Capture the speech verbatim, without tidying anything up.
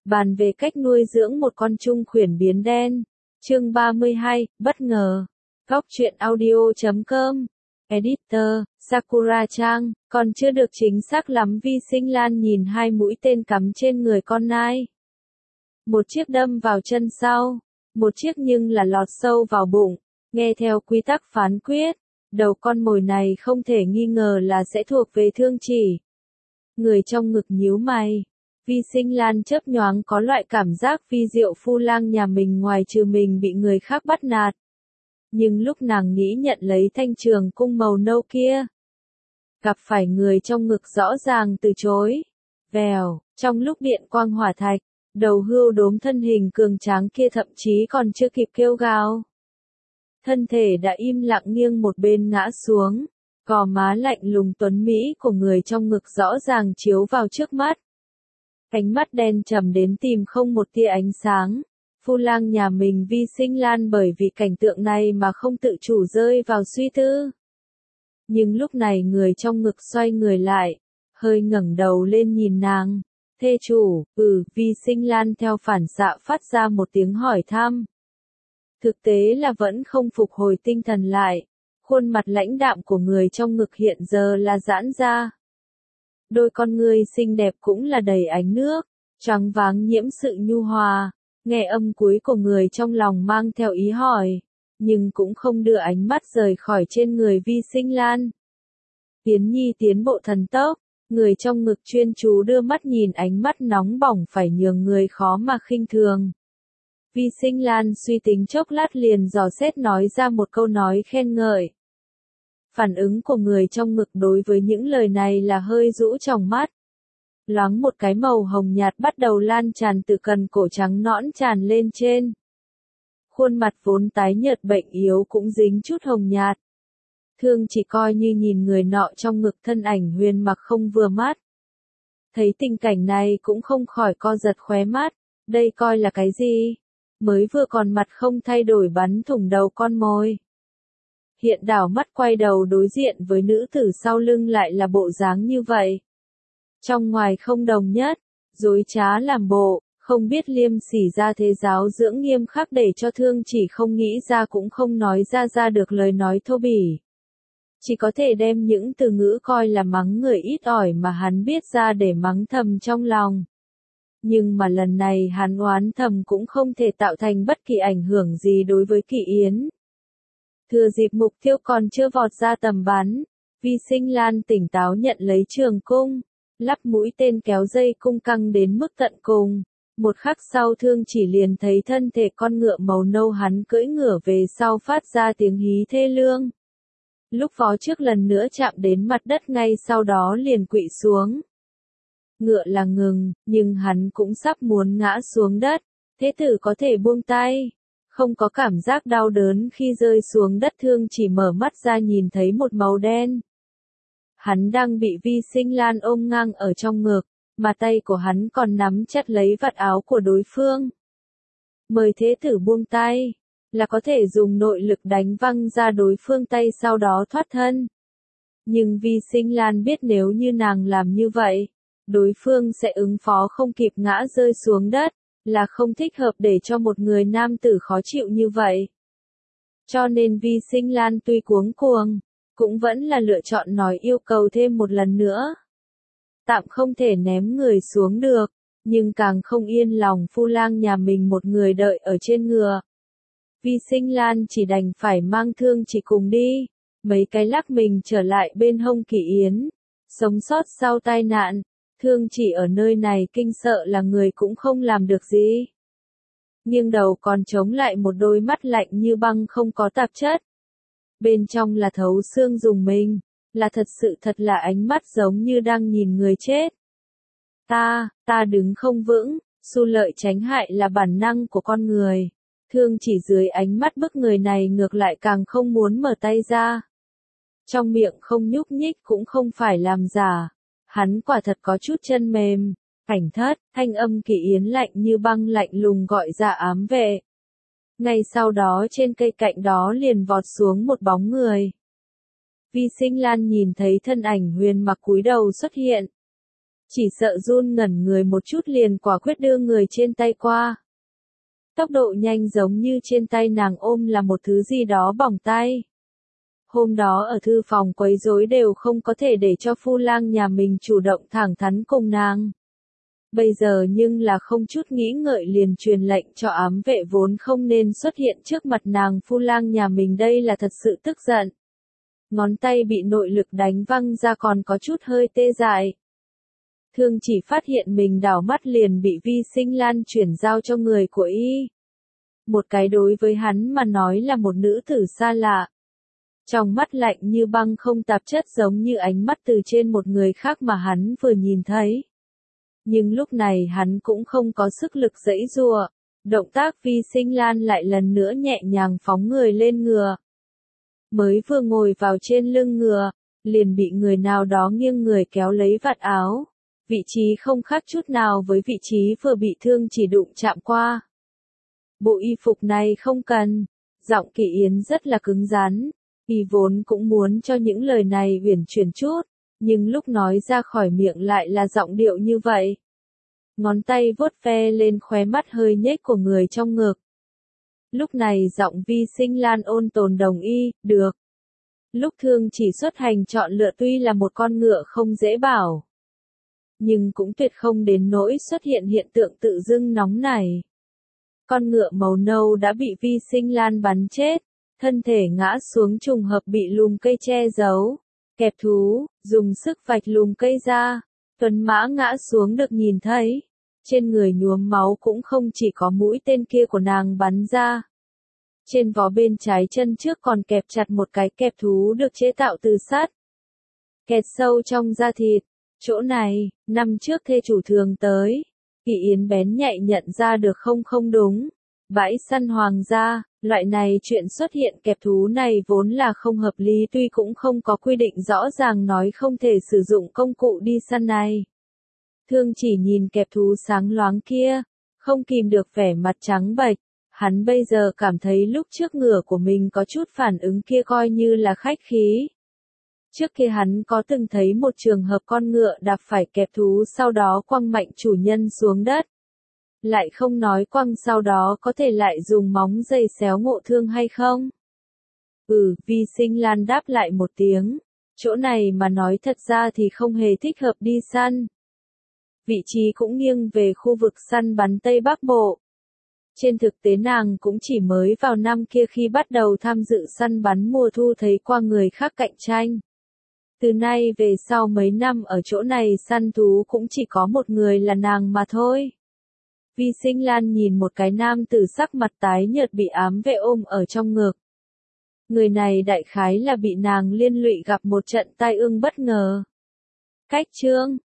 bàn về cách nuôi dưỡng một con trung khuyển biến đen. Chương ba mươi hai, bất ngờ. Góc truyện audio chấm com. Editor, Sakura Trang, còn chưa được chính xác lắm Vi Sinh Lan nhìn hai mũi tên cắm trên người con nai. Một chiếc đâm vào chân sau, một chiếc nhưng là lọt sâu vào bụng. Nghe theo quy tắc phán quyết, đầu con mồi này không thể nghi ngờ là sẽ thuộc về Thương Chỉ. Người trong ngực nhíu mày. Vi Sinh Lan chớp nhoáng có loại cảm giác vi diệu phu lang nhà mình ngoài trừ mình bị người khác bắt nạt. Nhưng lúc nàng nghĩ nhận lấy thanh trường cung màu nâu kia, gặp phải người trong ngực rõ ràng từ chối. Vèo, trong lúc điện quang hỏa thạch, đầu hươu đốm thân hình cường tráng kia thậm chí còn chưa kịp kêu gào. Thân thể đã im lặng nghiêng một bên ngã xuống, gò má lạnh lùng tuấn mỹ của người trong ngực rõ ràng chiếu vào trước mắt. Ánh mắt đen trầm đến tìm không một tia ánh sáng. Phu lang nhà mình Vi Sinh Lan bởi vì cảnh tượng này mà không tự chủ rơi vào suy tư. Nhưng lúc này người trong ngực xoay người lại, hơi ngẩng đầu lên nhìn nàng. Thê chủ, ừ, Vi Sinh Lan theo phản xạ phát ra một tiếng hỏi thăm. Thực tế là vẫn không phục hồi tinh thần lại. Khuôn mặt lãnh đạm của người trong ngực hiện giờ là giãn ra. Đôi con ngươi xinh đẹp cũng là đầy ánh nước, choáng váng nhiễm sự nhu hòa. Nghe âm cuối của người trong lòng mang theo ý hỏi, nhưng cũng không đưa ánh mắt rời khỏi trên người Vi Sinh Lan. Yến Nhi tiến bộ thần tốc, người trong ngực chuyên chú đưa mắt nhìn ánh mắt nóng bỏng phải nhường người khó mà khinh thường. Vi Sinh Lan suy tính chốc lát liền dò xét nói ra một câu nói khen ngợi. Phản ứng của người trong ngực đối với những lời này là hơi rũ trong mắt. Loáng một cái màu hồng nhạt bắt đầu lan tràn từ cần cổ trắng nõn tràn lên trên. Khuôn mặt vốn tái nhợt bệnh yếu cũng dính chút hồng nhạt. Thương chỉ coi như nhìn người nọ trong ngực thân ảnh huyền mặc không vừa mắt. Thấy tình cảnh này cũng không khỏi co giật khóe mắt, đây coi là cái gì? Mới vừa còn mặt không thay đổi bắn thủng đầu con mồi. Hiện đảo mắt quay đầu đối diện với nữ tử sau lưng lại là bộ dáng như vậy. Trong ngoài không đồng nhất, dối trá làm bộ, không biết liêm sỉ ra thế giáo dưỡng nghiêm khắc để cho Thương Chỉ không nghĩ ra cũng không nói ra ra được lời nói thô bỉ. Chỉ có thể đem những từ ngữ coi là mắng người ít ỏi mà hắn biết ra để mắng thầm trong lòng. Nhưng mà lần này hắn oán thầm cũng không thể tạo thành bất kỳ ảnh hưởng gì đối với Kỷ Yến. Thừa dịp mục tiêu còn chưa vọt ra tầm bắn, Vi Sinh Lan tỉnh táo nhận lấy trường cung, lắp mũi tên kéo dây cung căng đến mức tận cùng. Một khắc sau Thương Chỉ liền thấy thân thể con ngựa màu nâu hắn cưỡi ngựa về sau phát ra tiếng hí thê lương. Lúc vó trước lần nữa chạm đến mặt đất ngay sau đó liền quỵ xuống. Ngựa là ngừng, nhưng hắn cũng sắp muốn ngã xuống đất, thế tử có thể buông tay. Không có cảm giác đau đớn khi rơi xuống đất. Thương Chỉ mở mắt ra nhìn thấy một màu đen. Hắn đang bị Vi Sinh Lan ôm ngang ở trong ngực, mà tay của hắn còn nắm chặt lấy vạt áo của đối phương. Mời thế tử buông tay, là có thể dùng nội lực đánh văng ra đối phương tay sau đó thoát thân. Nhưng Vi Sinh Lan biết nếu như nàng làm như vậy, đối phương sẽ ứng phó không kịp ngã rơi xuống đất, là không thích hợp để cho một người nam tử khó chịu như vậy. Cho nên Vi Sinh Lan tuy cuống cuồng, cũng vẫn là lựa chọn nói yêu cầu thêm một lần nữa. Tạm không thể ném người xuống được, nhưng càng không yên lòng phu lang nhà mình một người đợi ở trên ngựa. Vi Sinh Lan chỉ đành phải mang Thương Chỉ cùng đi, mấy cái lắc mình trở lại bên hông Kỷ Yến. Sống sót sau tai nạn, Thương Chỉ ở nơi này kinh sợ là người cũng không làm được gì. Nghiêng đầu còn chống lại một đôi mắt lạnh như băng không có tạp chất. Bên trong là thấu xương rùng mình, là thật sự thật là ánh mắt giống như đang nhìn người chết. Ta, ta đứng không vững, xu lợi tránh hại là bản năng của con người. Thương Chỉ dưới ánh mắt bức người này ngược lại càng không muốn mở tay ra. Trong miệng không nhúc nhích cũng không phải làm giả. Hắn quả thật có chút chân mềm. Cảnh thất, thanh âm Kỷ Yến lạnh như băng lạnh lùng gọi ra ám vệ. Ngay sau đó trên cây cạnh đó liền vọt xuống một bóng người. Vi Sinh Lan nhìn thấy thân ảnh huyền mặc cúi đầu xuất hiện. Chỉ sợ run ngẩn người một chút liền quả quyết đưa người trên tay qua. Tốc độ nhanh giống như trên tay nàng ôm là một thứ gì đó bỏng tay. Hôm đó ở thư phòng quấy rối đều không có thể để cho phu lang nhà mình chủ động thẳng thắn cùng nàng. Bây giờ nhưng là không chút nghĩ ngợi liền truyền lệnh cho ám vệ vốn không nên xuất hiện trước mặt nàng phu lang nhà mình, đây là thật sự tức giận. Ngón tay bị nội lực đánh văng ra còn có chút hơi tê dại. Thương chỉ phát hiện mình đảo mắt liền bị Vi Sinh Lan chuyển giao cho người của y. Một cái đối với hắn mà nói là một nữ tử xa lạ. Trong mắt lạnh như băng không tạp chất giống như ánh mắt từ trên một người khác mà hắn vừa nhìn thấy. Nhưng lúc này hắn cũng không có sức lực giãy giụa. Động tác Vi Sinh Lan lại lần nữa nhẹ nhàng phóng người lên ngựa. Mới vừa ngồi vào trên lưng ngựa, liền bị người nào đó nghiêng người kéo lấy vạt áo. Vị trí không khác chút nào với vị trí vừa bị Thương chỉ đụng chạm qua. Bộ y phục này không cần. Giọng Kỷ Yến rất là cứng rắn. Y vốn cũng muốn cho những lời này uyển chuyển chút, nhưng lúc nói ra khỏi miệng lại là giọng điệu như vậy. Ngón tay vuốt ve lên khóe mắt hơi nhếch của người trong ngực. Lúc này giọng Vi Sinh Lan ôn tồn đồng ý, được. Lúc Thương chỉ xuất hành chọn lựa tuy là một con ngựa không dễ bảo, nhưng cũng tuyệt không đến nỗi xuất hiện hiện tượng tự dưng nóng này. Con ngựa màu nâu đã bị Vi Sinh Lan bắn chết, thân thể ngã xuống trùng hợp bị lùm cây che giấu. Kẹp thú, dùng sức vạch lùm cây ra, tuấn mã ngã xuống được nhìn thấy. Trên người nhuốm máu cũng không chỉ có mũi tên kia của nàng bắn ra. Trên vó bên trái chân trước còn kẹp chặt một cái kẹp thú được chế tạo từ sắt. Kẹt sâu trong da thịt. Chỗ này, năm trước thê chủ thường tới. Kỷ Yến bén nhạy nhận ra được không không đúng. Bãi săn hoàng gia, loại này chuyện xuất hiện kẹp thú này vốn là không hợp lý, tuy cũng không có quy định rõ ràng nói không thể sử dụng công cụ đi săn này. Thương chỉ nhìn kẹp thú sáng loáng kia, không kìm được vẻ mặt trắng bệch. Hắn bây giờ cảm thấy lúc trước ngựa của mình có chút phản ứng kia coi như là khách khí. Trước kia hắn có từng thấy một trường hợp con ngựa đạp phải kẹp thú sau đó quăng mạnh chủ nhân xuống đất. Lại không nói quăng sau đó có thể lại dùng móng giày xéo ngộ thương hay không? Ừ, Vi Sinh Lan đáp lại một tiếng. Chỗ này mà nói thật ra thì không hề thích hợp đi săn. Vị trí cũng nghiêng về khu vực săn bắn Tây Bắc Bộ. Trên thực tế nàng cũng chỉ mới vào năm kia khi bắt đầu tham dự săn bắn mùa thu thấy qua người khác cạnh tranh. Từ nay về sau mấy năm ở chỗ này săn thú cũng chỉ có một người là nàng mà thôi. Vi Sinh Lan nhìn một cái nam tử sắc mặt tái nhợt bị ám vệ ôm ở trong ngực. Người này đại khái là bị nàng liên lụy gặp một trận tai ương bất ngờ. Cách chương